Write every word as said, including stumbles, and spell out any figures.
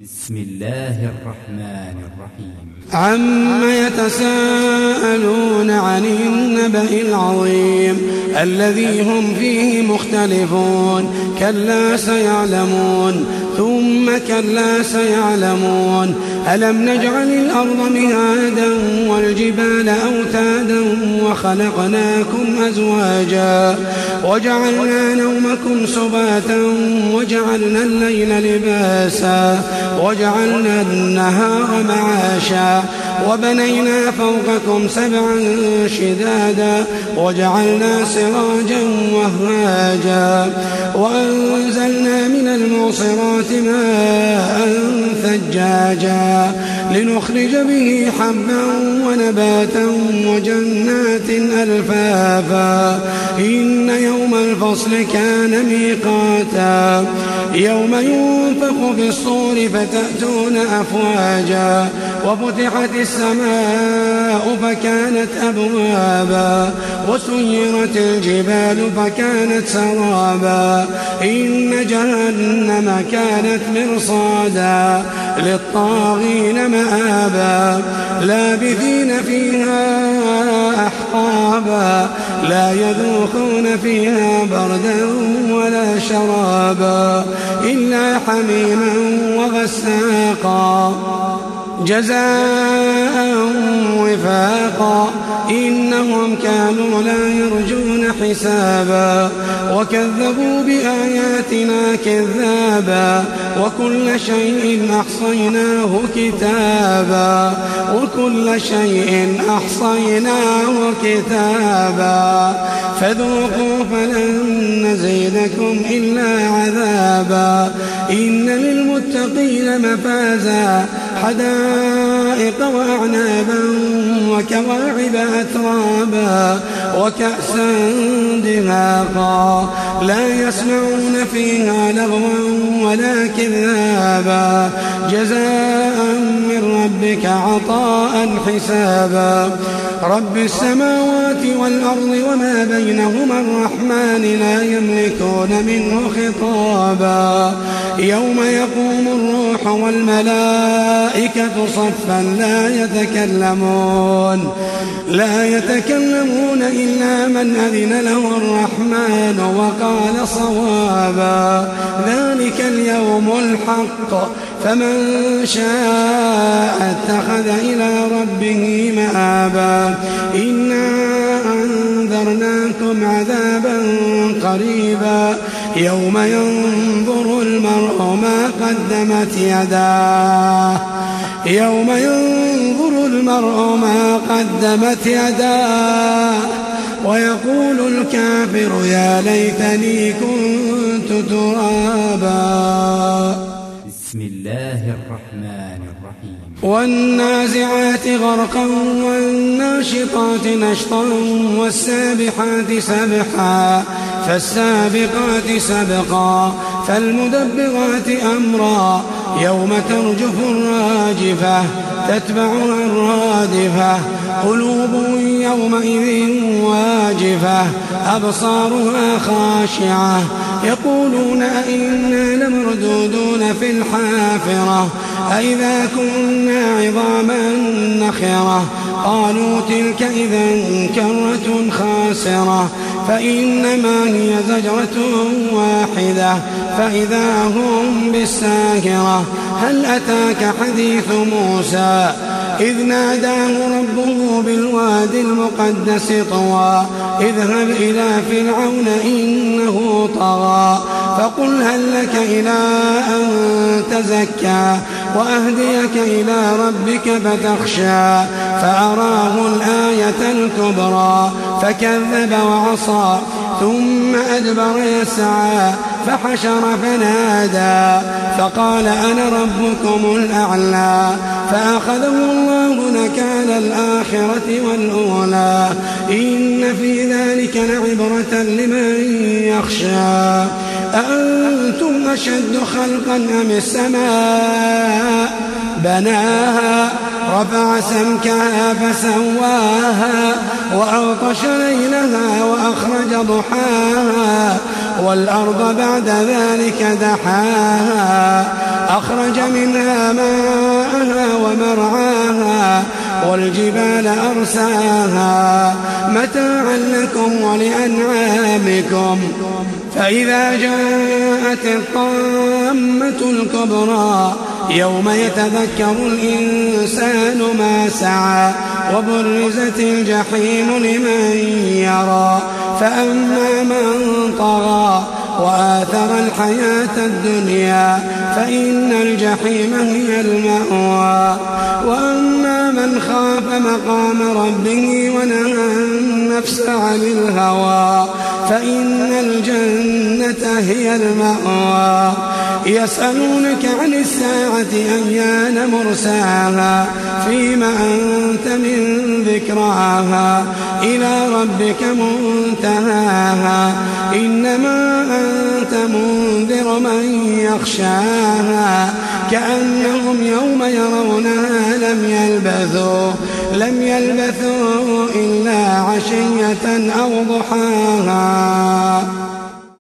بسم الله الرحمن الرحيم. عم يتساءلون عن النبأ العظيم الذي هم فيه مختلفون كلا سيعلمون ثم كلا سيعلمون ألم نجعل الأرض مهادا والجبال أوتادا وخلقناكم أزواجا وجعلنا نومكم سباتا وجعلنا الليل لباسا وجعلنا النهار معاشا وبنينا فوقكم سبعا شدادا وجعلنا سراجا وهاجا وأنزلنا من المعصرات ماء ثجاجا لنخرج به حبا ونباتا وجنات ألفافا إن يوم الفصل كان ميقاتا يوم ينفخ في الصور فتأتون أفواجا وفتحت السماء فكانت أبوابا وسيرت الجبال فكانت سرابا إن جهنم كانت مرصادا للطاغين مآبا لابثين فيها أحقابا لا يذوقون فيها بردا ولا شرابا إلا حميما وغساقا جزاء وفاقا إنهم كانوا لا يرجون حسابا وكذبوا بآياتنا كذابا وكل شيء أحصيناه كتابا وكل شيء أحصيناه كتابا فذوقوا فلن نزيدكم إلا عذابا إن للمتقين مفازا حدائق وأعنابا وكواعب أترابا وكأسا دهاقا لا يسمعون فيها لغوا ولا كذابا جزاء من ربك عطاء حسابا رب السماوات والأرض وما بينهما الرحمن لا يملكون منه خطابا يوم يقوم الروح والملائكة صفا لا يتكلمون لا يتكلمون إلا من أذن له الرحمن وقال صوابا ذلك اليوم الحق فمن شاء اتخذ إلى ربه مآبا إنا أنذرناكم عذابا قريبا يوم ينظر المرء ما قدمت يداه يوم ينظر المرء ما قدمت يداه ويقول الكافر يا ليتني كنت ترابا. بسم الله الرحمن الرحيم. والنازعات غرقا والناشطات نشطا والسابحات سبحا فالسابقات سبقا فالمدبرات أمرا يوم ترجف الراجفة تتبعها الرادفة قلوب يومئذ واجفة أبصارها خاشعة يقولون أئنا لمردودون في الحافرة أئذا كنا عظاما نخرة قالوا تلك إذا كرة خاسرة فإنما هي زجرة واحدة فإذا هم بالساهرة هل أتاك حديث موسى إذ ناداه ربه بالوادي المقدس طوى اذهب إلى فرعون إنه طغى فقل هل لك إلى أن تزكى وأهديك إلى ربك فتخشى فأراه الآية الكبرى فكذب وعصى ثم أدبر يسعى فحشر فنادى فقال أنا ربكم الأعلى فأخذه الله نكال الآخرة والأولى إن في ذلك لعبرة لمن يخشى أأنتم أشد خلقا أم السماء بناها رفع سمكها فسواها وأغطش ليلها وأخرج ضحاها والأرض بعد ذلك دحاها أخرج منها ماءها ومرعاها والجبال أرساها متاعا لكم ولأنعامكم فإذا جاءت الطامة الكبرى يوم يتذكر الإنسان ما سعى وبرزت الجحيم لمن يرى فأما من طغى وآثر الحياة الدنيا فإن الجحيم هي المأوى وأما من خاف مقام ربه ونهى النفس عن الهوى فإن الجنة هي المأوى يسألونك عن الساعة أيان مرساها فيما أنت من ذكراها إلى ربك منتهاها إنما أنت منذر من يخشاها كأنهم يوم يرونها لم يلبثوا لم يلبثوا إلا عشية أو ضحاها.